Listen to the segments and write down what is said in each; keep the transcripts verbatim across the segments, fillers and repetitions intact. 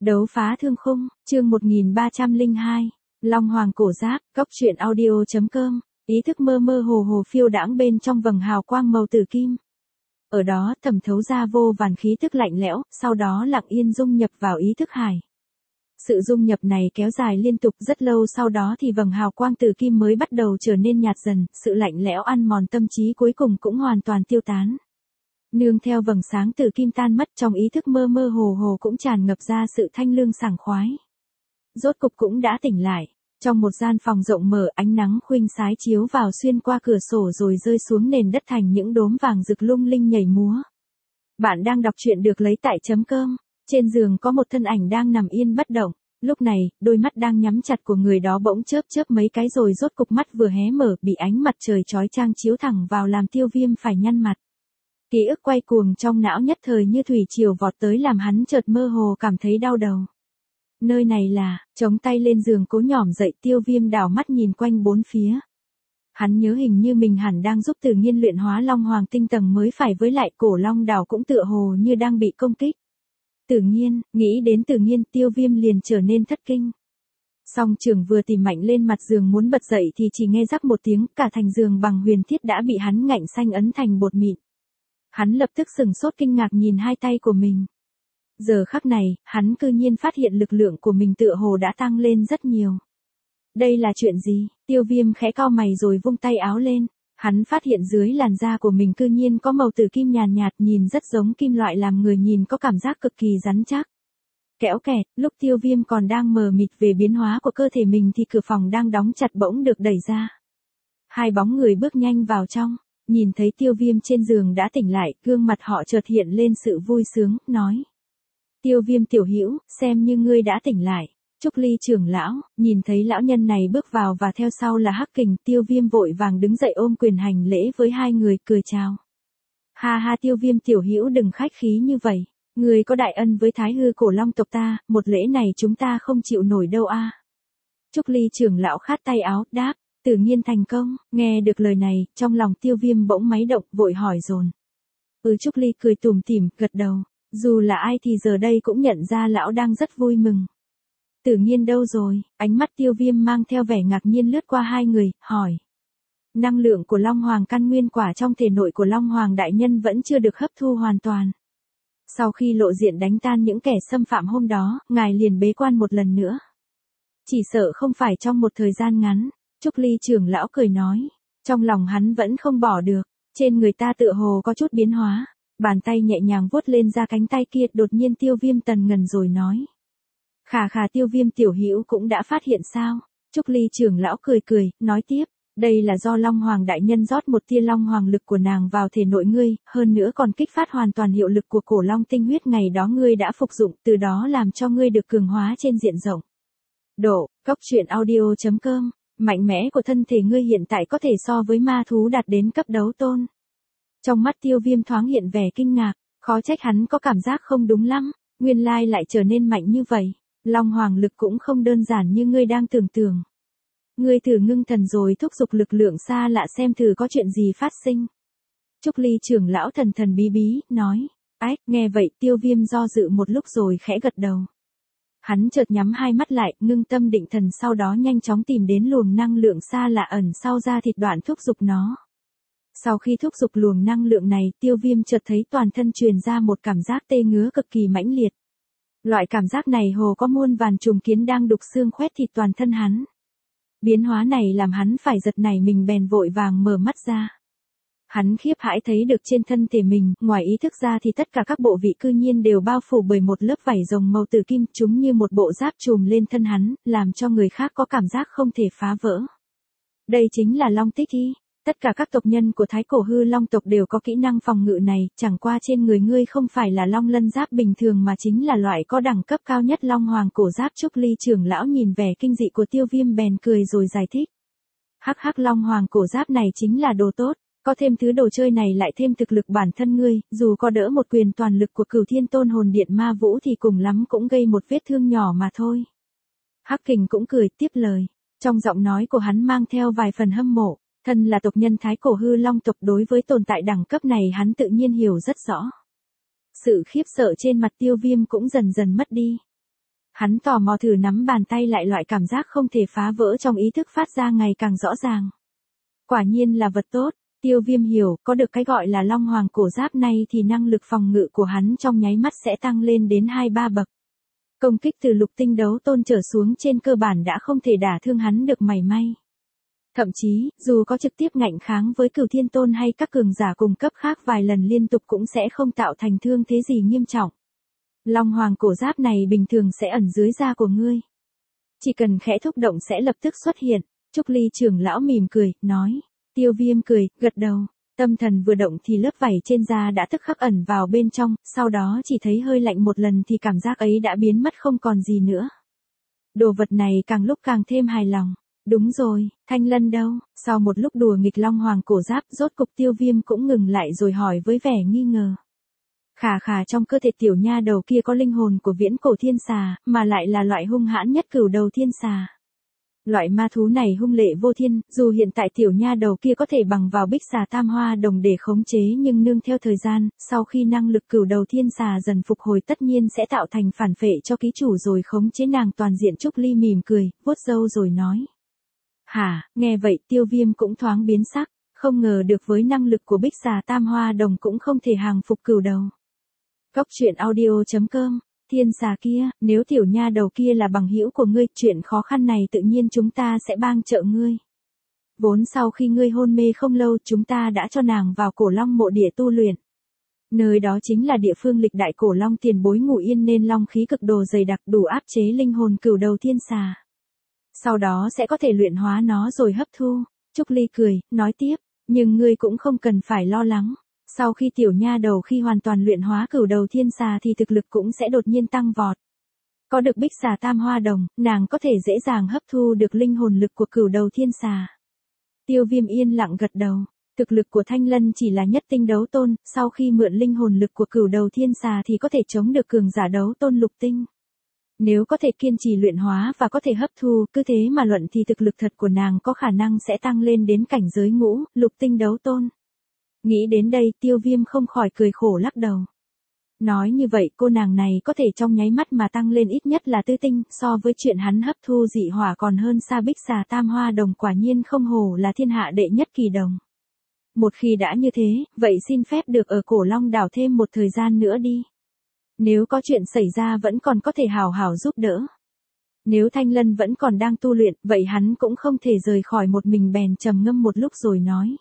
Đấu phá thương khung, chương một nghìn ba trăm lẻ hai, Long Hoàng cổ giáp, cốc truyện audio.com, ý thức mơ mơ hồ hồ phiêu đãng bên trong vầng hào quang màu tử kim. Ở đó thẩm thấu ra vô vàn khí thức lạnh lẽo, sau đó lặng yên dung nhập vào ý thức hải. Sự dung nhập này kéo dài liên tục rất lâu, sau đó thì vầng hào quang tử kim mới bắt đầu trở nên nhạt dần, sự lạnh lẽo ăn mòn tâm trí cuối cùng cũng hoàn toàn tiêu tán. Nương theo vầng sáng tử kim tan mất, trong ý thức mơ mơ hồ hồ cũng tràn ngập ra sự thanh lương sảng khoái. Rốt cục cũng đã tỉnh lại. Trong một gian phòng rộng mở, ánh nắng khuynh sái chiếu vào xuyên qua cửa sổ rồi rơi xuống nền đất thành những đốm vàng rực lung linh nhảy múa. Bạn đang đọc truyện được lấy tại chấm cơm. Trên giường có một thân ảnh đang nằm yên bất động. Lúc này, đôi mắt đang nhắm chặt của người đó bỗng chớp chớp mấy cái rồi rốt cục mắt vừa hé mở, bị ánh mặt trời chói chang chiếu thẳng vào làm Tiêu Viêm phải nhăn mặt. Ký ức quay cuồng trong não nhất thời như thủy triều vọt tới làm hắn chợt mơ hồ cảm thấy đau đầu. Nơi này là, chống tay lên giường cố nhỏm dậy, Tiêu Viêm đảo mắt nhìn quanh bốn phía. Hắn nhớ hình như mình hẳn đang giúp Tử Nghiên luyện hóa Long Hoàng tinh tầng mới phải, với lại cổ Long đảo cũng tựa hồ như đang bị công kích. Tử Nghiên, nghĩ đến Tử Nghiên, Tiêu Viêm liền trở nên thất kinh. Song Trường vừa tìm mạnh lên mặt giường muốn bật dậy thì chỉ nghe rắc một tiếng, cả thành giường bằng huyền thiết đã bị hắn ngạnh xanh ấn thành bột mịn. Hắn lập tức sừng sốt kinh ngạc nhìn hai tay của mình. Giờ khắc này, hắn cư nhiên phát hiện lực lượng của mình tựa hồ đã tăng lên rất nhiều. Đây là chuyện gì? Tiêu Viêm khẽ cau mày rồi vung tay áo lên. Hắn phát hiện dưới làn da của mình cư nhiên có màu tử kim nhàn nhạt, nhìn rất giống kim loại, làm người nhìn có cảm giác cực kỳ rắn chắc. Kẽo kẹt, lúc Tiêu Viêm còn đang mờ mịt về biến hóa của cơ thể mình thì cửa phòng đang đóng chặt bỗng được đẩy ra. Hai bóng người bước nhanh vào trong. Nhìn thấy Tiêu Viêm trên giường đã tỉnh lại, gương mặt họ chợt hiện lên sự vui sướng, nói. Tiêu Viêm tiểu hữu, xem như ngươi đã tỉnh lại. Trúc Ly trưởng lão, nhìn thấy lão nhân này bước vào và theo sau là Hắc Kình, Tiêu Viêm vội vàng đứng dậy ôm quyền hành lễ với hai người, cười chào. Ha ha, Tiêu Viêm tiểu hữu đừng khách khí như vậy. Ngươi có đại ân với Thái Hư cổ Long tộc ta, một lễ này chúng ta không chịu nổi đâu a. À. Trúc Ly trưởng lão khát tay áo, đáp. Tử Nghiên thành công, nghe được lời này, trong lòng Tiêu Viêm bỗng máy động, vội hỏi dồn. Ừ, Trúc Ly cười tủm tỉm, gật đầu, dù là ai thì giờ đây cũng nhận ra lão đang rất vui mừng. Tử Nghiên đâu rồi? Ánh mắt Tiêu Viêm mang theo vẻ ngạc nhiên lướt qua hai người, hỏi. Năng lượng của Long Hoàng căn nguyên quả trong thể nội của Long Hoàng đại nhân vẫn chưa được hấp thu hoàn toàn. Sau khi lộ diện đánh tan những kẻ xâm phạm hôm đó, ngài liền bế quan một lần nữa. Chỉ sợ không phải trong một thời gian ngắn. Trúc Ly trưởng lão cười nói, trong lòng hắn vẫn không bỏ được, trên người ta tựa hồ có chút biến hóa, bàn tay nhẹ nhàng vuốt lên ra cánh tay kia, đột nhiên Tiêu Viêm tần ngần rồi nói. Khà khà, Tiêu Viêm tiểu hữu cũng đã phát hiện sao? Trúc Ly trưởng lão cười cười, nói tiếp, đây là do Long Hoàng đại nhân rót một tia Long Hoàng lực của nàng vào thể nội ngươi, hơn nữa còn kích phát hoàn toàn hiệu lực của cổ Long tinh huyết ngày đó ngươi đã phục dụng, từ đó làm cho ngươi được cường hóa trên diện rộng. Độ, cốc truyện audio.com. Mạnh mẽ của thân thể ngươi hiện tại có thể so với ma thú đạt đến cấp đấu tôn. Trong mắt Tiêu Viêm thoáng hiện vẻ kinh ngạc, khó trách hắn có cảm giác không đúng lắm, nguyên lai lại trở nên mạnh như vậy. Long Hoàng lực cũng không đơn giản như ngươi đang tưởng tượng. Ngươi thử ngưng thần rồi thúc giục lực lượng xa lạ xem thử có chuyện gì phát sinh. Trúc Ly trưởng lão thần thần bí bí, nói. Ách, nghe vậy Tiêu Viêm do dự một lúc rồi khẽ gật đầu. Hắn chợt nhắm hai mắt lại, ngưng tâm định thần, sau đó nhanh chóng tìm đến luồng năng lượng xa lạ ẩn sau da thịt, đoạn thúc giục nó. Sau khi thúc giục luồng năng lượng này, Tiêu Viêm chợt thấy toàn thân truyền ra một cảm giác tê ngứa cực kỳ mãnh liệt. Loại cảm giác này hồ có muôn vàn trùng kiến đang đục xương khoét thịt toàn thân hắn. Biến hóa này làm hắn phải giật nảy mình, bèn vội vàng mở mắt ra. Hắn khiếp hãi thấy được trên thân thể mình, ngoài ý thức ra thì tất cả các bộ vị cư nhiên đều bao phủ bởi một lớp vảy rồng màu tử kim, chúng như một bộ giáp trùm lên thân hắn, làm cho người khác có cảm giác không thể phá vỡ. Đây chính là Long Tích Y. Tất cả các tộc nhân của Thái Cổ Hư Long tộc đều có kỹ năng phòng ngự này, chẳng qua trên người ngươi không phải là Long Lân giáp bình thường mà chính là loại có đẳng cấp cao nhất Long Hoàng cổ giáp. Trúc Ly trưởng lão nhìn vẻ kinh dị của Tiêu Viêm bèn cười rồi giải thích. Hắc hắc, Long Hoàng cổ giáp này chính là đồ tốt. Có thêm thứ đồ chơi này lại thêm thực lực bản thân ngươi, dù có đỡ một quyền toàn lực của Cửu Thiên Tôn Hồn Điện Ma Vũ thì cùng lắm cũng gây một vết thương nhỏ mà thôi. Hắc Kình cũng cười tiếp lời, trong giọng nói của hắn mang theo vài phần hâm mộ, thân là tộc nhân Thái Cổ Hư Long tộc, đối với tồn tại đẳng cấp này hắn tự nhiên hiểu rất rõ. Sự khiếp sợ trên mặt Tiêu Viêm cũng dần dần mất đi. Hắn tò mò thử nắm bàn tay lại, loại cảm giác không thể phá vỡ trong ý thức phát ra ngày càng rõ ràng. Quả nhiên là vật tốt, Tiêu Viêm hiểu, có được cái gọi là Long Hoàng cổ giáp này thì năng lực phòng ngự của hắn trong nháy mắt sẽ tăng lên đến hai ba bậc. Công kích từ lục tinh đấu tôn trở xuống trên cơ bản đã không thể đả thương hắn được mảy may. Thậm chí, dù có trực tiếp ngạnh kháng với Cửu Thiên Tôn hay các cường giả cùng cấp khác vài lần liên tục cũng sẽ không tạo thành thương thế gì nghiêm trọng. Long Hoàng cổ giáp này bình thường sẽ ẩn dưới da của ngươi. Chỉ cần khẽ thúc động sẽ lập tức xuất hiện. Trúc Ly trưởng lão mỉm cười, nói. Tiêu Viêm cười, gật đầu. Tâm thần vừa động thì lớp vảy trên da đã tức khắc ẩn vào bên trong, sau đó chỉ thấy hơi lạnh một lần thì cảm giác ấy đã biến mất không còn gì nữa. Đồ vật này càng lúc càng thêm hài lòng. Đúng rồi, Thanh Lân đâu? Sau một lúc đùa nghịch Long Hoàng cổ giáp, rốt cục Tiêu Viêm cũng ngừng lại rồi hỏi với vẻ nghi ngờ. Khà khà, trong cơ thể tiểu nha đầu kia có linh hồn của viễn cổ thiên xà, mà lại là loại hung hãn nhất cửu đầu thiên xà. Loại ma thú này hung lệ vô thiên, dù hiện tại tiểu nha đầu kia có thể bằng vào bích xà tam hoa đồng để khống chế, nhưng nương theo thời gian, sau khi năng lực cửu đầu thiên xà dần phục hồi tất nhiên sẽ tạo thành phản phệ cho ký chủ rồi khống chế nàng toàn diện. Trúc Ly mỉm cười, vuốt râu rồi nói. Hả, nghe vậy Tiêu Viêm cũng thoáng biến sắc, không ngờ được với năng lực của bích xà tam hoa đồng cũng không thể hàng phục cửu đầu. Cốc truyện audio chấm com. Thiên xà kia, nếu tiểu nha đầu kia là bằng hữu của ngươi, chuyện khó khăn này tự nhiên chúng ta sẽ bang trợ ngươi. Vốn sau khi ngươi hôn mê không lâu chúng ta đã cho nàng vào Cổ Long mộ địa tu luyện. Nơi đó chính là địa phương lịch đại Cổ Long tiền bối ngủ yên nên long khí cực đồ dày đặc đủ áp chế linh hồn cửu đầu thiên xà. Sau đó sẽ có thể luyện hóa nó rồi hấp thu. Trúc Ly cười, nói tiếp, nhưng ngươi cũng không cần phải lo lắng. Sau khi tiểu nha đầu khi hoàn toàn luyện hóa cửu đầu thiên xà thì thực lực cũng sẽ đột nhiên tăng vọt. Có được bích xà tam hoa đồng, nàng có thể dễ dàng hấp thu được linh hồn lực của cửu đầu thiên xà. Tiêu Viêm yên lặng gật đầu. Thực lực của Thanh Lân chỉ là nhất tinh đấu tôn, sau khi mượn linh hồn lực của cửu đầu thiên xà thì có thể chống được cường giả đấu tôn lục tinh. Nếu có thể kiên trì luyện hóa và có thể hấp thu, cứ thế mà luận thì thực lực thật của nàng có khả năng sẽ tăng lên đến cảnh giới ngũ, lục tinh đấu tôn. Nghĩ đến đây Tiêu Viêm không khỏi cười khổ lắc đầu. Nói như vậy cô nàng này có thể trong nháy mắt mà tăng lên ít nhất là tứ tinh, so với chuyện hắn hấp thu dị hỏa còn hơn xa bích xà tam hoa đồng, quả nhiên không hổ là thiên hạ đệ nhất kỳ đồng. Một khi đã như thế, vậy xin phép được ở Cổ Long đảo thêm một thời gian nữa đi. Nếu có chuyện xảy ra vẫn còn có thể hào hào giúp đỡ. Nếu Thanh Lân vẫn còn đang tu luyện, vậy hắn cũng không thể rời khỏi một mình, bèn trầm ngâm một lúc rồi nói.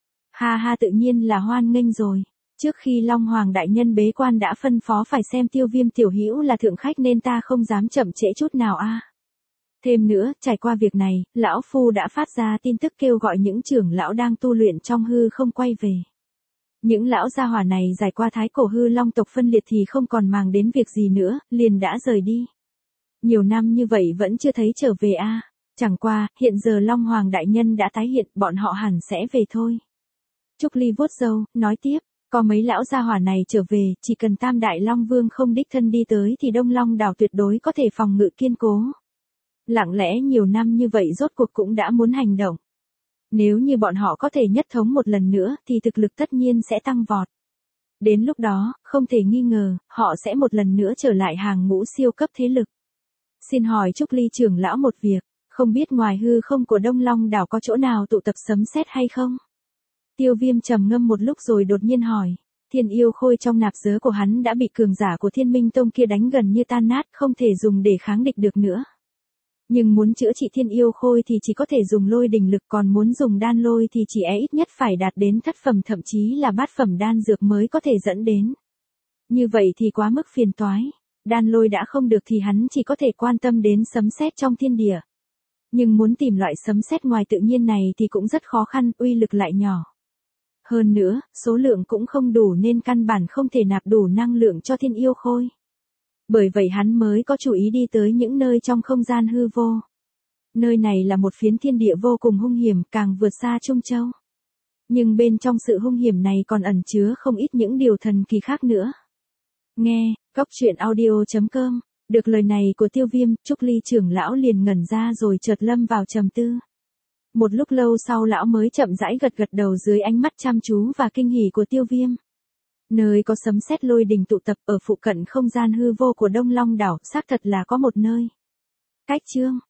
Ha ha, tự nhiên là hoan nghênh rồi. Trước khi Long Hoàng đại nhân bế quan đã phân phó phải xem Tiêu Viêm tiểu hữu là thượng khách nên ta không dám chậm trễ chút nào a. À. Thêm nữa, trải qua việc này, lão phu đã phát ra tin tức kêu gọi những trưởng lão đang tu luyện trong hư không quay về. Những lão gia hỏa này giải qua thái cổ hư long tộc phân liệt thì không còn màng đến việc gì nữa, liền đã rời đi. Nhiều năm như vậy vẫn chưa thấy trở về a. À. Chẳng qua, hiện giờ Long Hoàng đại nhân đã tái hiện, bọn họ hẳn sẽ về thôi. Trúc Ly vuốt râu, nói tiếp, có mấy lão gia hỏa này trở về, chỉ cần Tam Đại Long Vương không đích thân đi tới thì Đông Long đảo tuyệt đối có thể phòng ngự kiên cố. Lặng lẽ nhiều năm như vậy rốt cuộc cũng đã muốn hành động. Nếu như bọn họ có thể nhất thống một lần nữa thì thực lực tất nhiên sẽ tăng vọt. Đến lúc đó, không thể nghi ngờ, họ sẽ một lần nữa trở lại hàng ngũ siêu cấp thế lực. Xin hỏi Trúc Ly trưởng lão một việc, không biết ngoài hư không của Đông Long đảo có chỗ nào tụ tập sấm sét hay không? Tiêu Viêm trầm ngâm một lúc rồi đột nhiên hỏi. Thiên yêu khôi trong nạp giới của hắn đã bị cường giả của Thiên Minh Tông kia đánh gần như tan nát, không thể dùng để kháng địch được nữa. Nhưng muốn chữa trị thiên yêu khôi thì chỉ có thể dùng lôi đỉnh lực, còn muốn dùng đan lôi thì chỉ e ít nhất phải đạt đến thất phẩm thậm chí là bát phẩm đan dược mới có thể dẫn đến. Như vậy thì quá mức phiền toái. Đan lôi đã không được thì hắn chỉ có thể quan tâm đến sấm sét trong thiên địa. Nhưng muốn tìm loại sấm sét ngoài tự nhiên này thì cũng rất khó khăn, uy lực lại nhỏ. Hơn nữa, số lượng cũng không đủ nên căn bản không thể nạp đủ năng lượng cho thiên yêu khôi. Bởi vậy hắn mới có chủ ý đi tới những nơi trong không gian hư vô. Nơi này là một phiến thiên địa vô cùng hung hiểm, càng vượt xa Trung Châu. Nhưng bên trong sự hung hiểm này còn ẩn chứa không ít những điều thần kỳ khác nữa. Nghe, cốc truyện audio chấm com. Được lời này của Tiêu Viêm, Trúc Ly trưởng lão liền ngẩn ra rồi chợt lâm vào trầm tư. Một lúc lâu sau lão mới chậm rãi gật gật đầu dưới ánh mắt chăm chú và kinh hỉ của Tiêu Viêm. Nơi có sấm sét lôi đình tụ tập ở phụ cận không gian hư vô của Đông Long đảo, xác thật là có một nơi. Cách chương